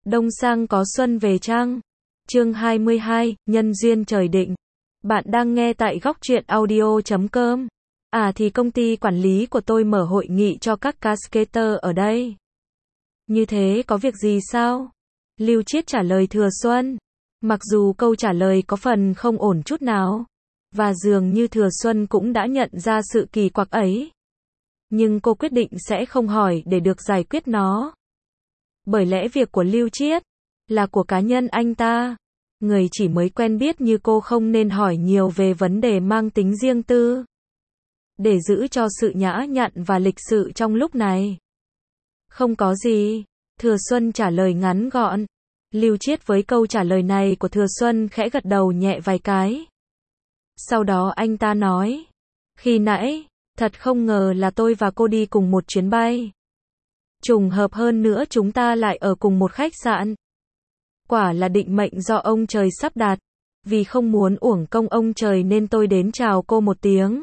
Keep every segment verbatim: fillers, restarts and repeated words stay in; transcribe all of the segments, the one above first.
Đông sang có xuân về chăng? Chương hai mươi hai, nhân duyên trời định. Bạn đang nghe tại góc truyện audio chấm com. À thì công ty quản lý của tôi mở hội nghị cho các cascader ở đây. Như thế có việc gì sao? Lưu Chiết trả lời Thừa Xuân. Mặc dù câu trả lời có phần không ổn chút nào, và dường như Thừa Xuân cũng đã nhận ra sự kỳ quặc ấy. Nhưng cô quyết định sẽ không hỏi để được giải quyết nó. Bởi lẽ việc của Lưu Chiết là của cá nhân anh ta. Người chỉ mới quen biết như cô không nên hỏi nhiều về vấn đề mang tính riêng tư. Để giữ cho sự nhã nhặn và lịch sự trong lúc này. Không có gì. Thừa Xuân trả lời ngắn gọn. Lưu Chiết với câu trả lời này của Thừa Xuân khẽ gật đầu nhẹ vài cái. Sau đó anh ta nói. Khi nãy, thật không ngờ là tôi và cô đi cùng một chuyến bay. Trùng hợp hơn nữa chúng ta lại ở cùng một khách sạn. Quả là định mệnh do ông trời sắp đặt. Vì không muốn uổng công ông trời nên tôi đến chào cô một tiếng.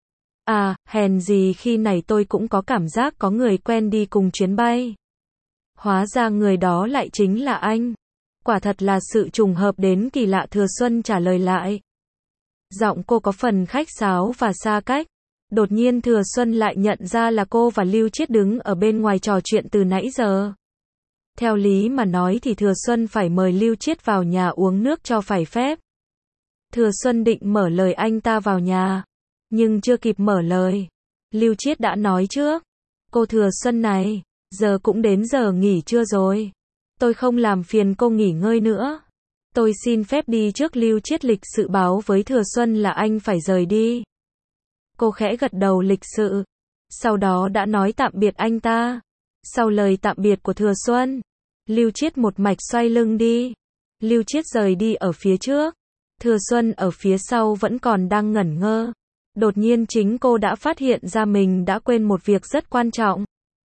À, hèn gì khi này tôi cũng có cảm giác có người quen đi cùng chuyến bay. Hóa ra người đó lại chính là anh. Quả thật là sự trùng hợp đến kỳ lạ, Thừa Xuân trả lời lại. Giọng cô có phần khách sáo và xa cách. Đột nhiên Thừa Xuân lại nhận ra là cô và Lưu Chiết đứng ở bên ngoài trò chuyện từ nãy giờ. Theo lý mà nói thì Thừa Xuân phải mời Lưu Chiết vào nhà uống nước cho phải phép. Thừa Xuân định mở lời anh ta vào nhà. Nhưng chưa kịp mở lời. Lưu Chiết đã nói trước. Cô Thừa Xuân này, giờ cũng đến giờ nghỉ trưa rồi. Tôi không làm phiền cô nghỉ ngơi nữa. Tôi xin phép đi trước. Lưu Chiết lịch sự báo với Thừa Xuân là anh phải rời đi. Cô khẽ gật đầu lịch sự. Sau đó đã nói tạm biệt anh ta. Sau lời tạm biệt của Thừa Xuân, Lưu Chiết một mạch xoay lưng đi. Lưu Chiết rời đi ở phía trước. Thừa Xuân ở phía sau vẫn còn đang ngẩn ngơ. Đột nhiên chính cô đã phát hiện ra mình đã quên một việc rất quan trọng.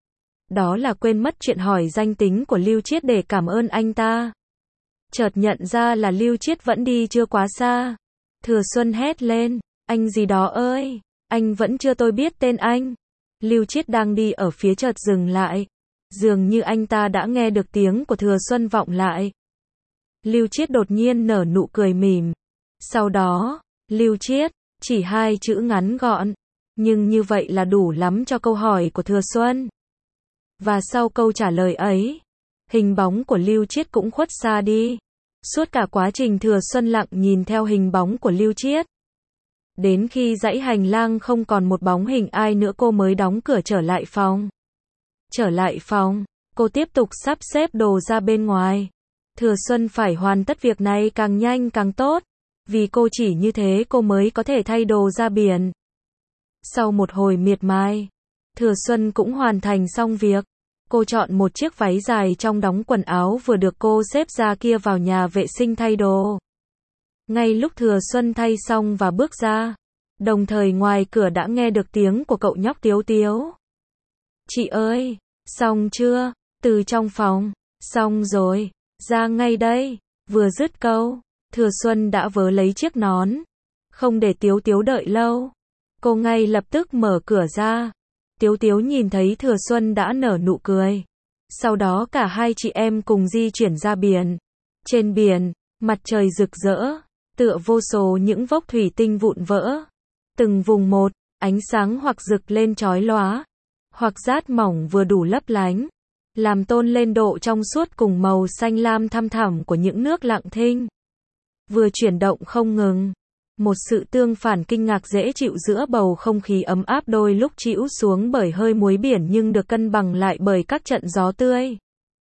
Đó là quên mất chuyện hỏi danh tính của Lưu Chiết để cảm ơn anh ta. Chợt nhận ra là Lưu Chiết vẫn đi chưa quá xa. Thừa Xuân hét lên, anh gì đó ơi, anh vẫn chưa tôi biết tên anh. Lưu Chiết đang đi ở phía chợt dừng lại. Dường như anh ta đã nghe được tiếng của Thừa Xuân vọng lại. Lưu Chiết đột nhiên nở nụ cười mỉm. Sau đó, Lưu Chiết chỉ hai chữ ngắn gọn, nhưng như vậy là đủ lắm cho câu hỏi của Thừa Xuân. Và sau câu trả lời ấy, hình bóng của Lưu Chiết cũng khuất xa đi. Suốt cả quá trình Thừa Xuân lặng nhìn theo hình bóng của Lưu Chiết. Đến khi dãy hành lang không còn một bóng hình ai nữa cô mới đóng cửa trở lại phòng. Trở lại phòng, cô tiếp tục sắp xếp đồ ra bên ngoài. Thừa Xuân phải hoàn tất việc này càng nhanh càng tốt. Vì cô chỉ như thế cô mới có thể thay đồ ra biển. Sau một hồi miệt mài, Thừa Xuân cũng hoàn thành xong việc. Cô chọn một chiếc váy dài trong đống quần áo vừa được cô xếp ra kia vào nhà vệ sinh thay đồ. Ngay lúc Thừa Xuân thay xong và bước ra, đồng thời ngoài cửa đã nghe được tiếng của cậu nhóc Tiếu Tiếu. Chị ơi, xong chưa? Từ trong phòng, xong rồi, ra ngay đây. Vừa dứt câu, Thừa Xuân đã vớ lấy chiếc nón. Không để Tiếu Tiếu đợi lâu, cô ngay lập tức mở cửa ra. Tiếu Tiếu nhìn thấy Thừa Xuân đã nở nụ cười. Sau đó cả hai chị em cùng di chuyển ra biển. Trên biển, mặt trời rực rỡ, tựa vô số những vốc thủy tinh vụn vỡ. Từng vùng một, ánh sáng hoặc rực lên chói lóa, hoặc rát mỏng vừa đủ lấp lánh, làm tôn lên độ trong suốt cùng màu xanh lam thăm thẳm của những nước lặng thinh. Vừa chuyển động không ngừng. Một sự tương phản kinh ngạc dễ chịu giữa bầu không khí ấm áp đôi lúc chịu xuống bởi hơi muối biển nhưng được cân bằng lại bởi các trận gió tươi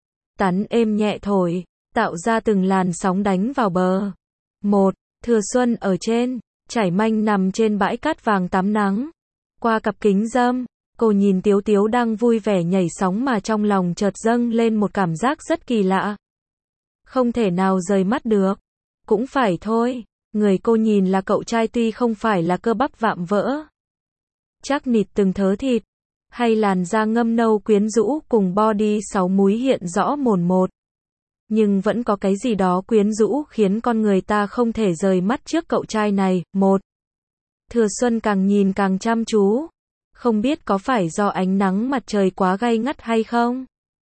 tắn êm nhẹ thổi, tạo ra từng làn sóng đánh vào bờ. Một, Thừa Xuân ở trên, trải manh nằm trên bãi cát vàng tắm nắng. Qua cặp kính râm, cô nhìn Tiếu Tiếu đang vui vẻ nhảy sóng mà trong lòng chợt dâng lên một cảm giác rất kỳ lạ. Không thể nào rời mắt được. Cũng phải thôi. Người cô nhìn là cậu trai tuy không phải là cơ bắp vạm vỡ, chắc nịt từng thớ thịt, hay làn da ngâm nâu quyến rũ cùng body sáu múi hiện rõ mồn một. Nhưng vẫn có cái gì đó quyến rũ khiến con người ta không thể rời mắt trước cậu trai này. Một, Thừa Xuân càng nhìn càng chăm chú. Không biết có phải do ánh nắng mặt trời quá gay ngắt hay không?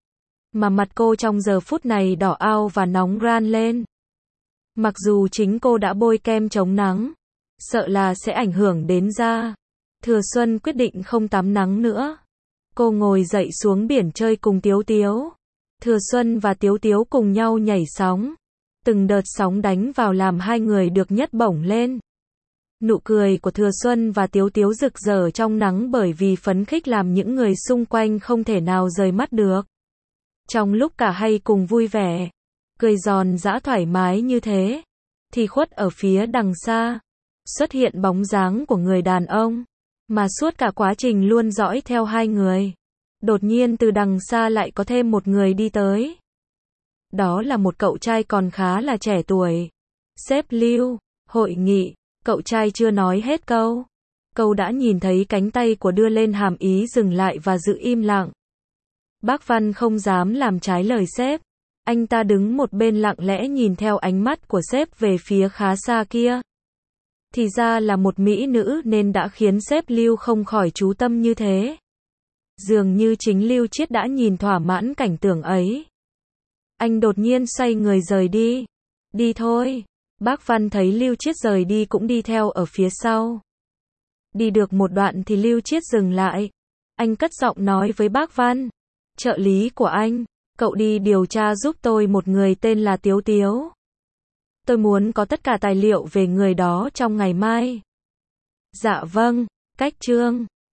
mà mặt cô trong giờ phút này đỏ ao và nóng ran lên. Mặc dù chính cô đã bôi kem chống nắng, sợ là sẽ ảnh hưởng đến da. Thừa Xuân quyết định không tắm nắng nữa. Cô ngồi dậy xuống biển chơi cùng Tiếu Tiếu. Thừa Xuân và Tiếu Tiếu cùng nhau nhảy sóng. Từng đợt sóng đánh vào làm hai người được nhấc bổng lên. Nụ cười của Thừa Xuân và Tiếu Tiếu rực rỡ trong nắng bởi vì phấn khích làm những người xung quanh không thể nào rời mắt được. Trong lúc cả hai cùng vui vẻ, cười giòn giã thoải mái như thế, thì khuất ở phía đằng xa, xuất hiện bóng dáng của người đàn ông, mà suốt cả quá trình luôn dõi theo hai người. Đột nhiên từ đằng xa lại có thêm một người đi tới. Đó là một cậu trai còn khá là trẻ tuổi. Sếp Lưu, hội nghị, cậu trai chưa nói hết câu. Câu đã nhìn thấy cánh tay của đưa lên hàm ý dừng lại và giữ im lặng. Bác Văn không dám làm trái lời sếp. Anh ta đứng một bên lặng lẽ nhìn theo ánh mắt của sếp về phía khá xa kia. Thì ra là một mỹ nữ nên đã khiến sếp Lưu không khỏi chú tâm như thế. Dường như chính Lưu Chiết đã nhìn thỏa mãn cảnh tượng ấy. Anh đột nhiên xoay người rời đi. Đi thôi. Bác Văn thấy Lưu Chiết rời đi cũng đi theo ở phía sau. Đi được một đoạn thì Lưu Chiết dừng lại. Anh cất giọng nói với bác Văn. Trợ lý của anh, cậu đi điều tra giúp tôi một người tên là Tiếu Tiếu. Tôi muốn có tất cả tài liệu về người đó trong ngày mai. Dạ vâng, cách chương.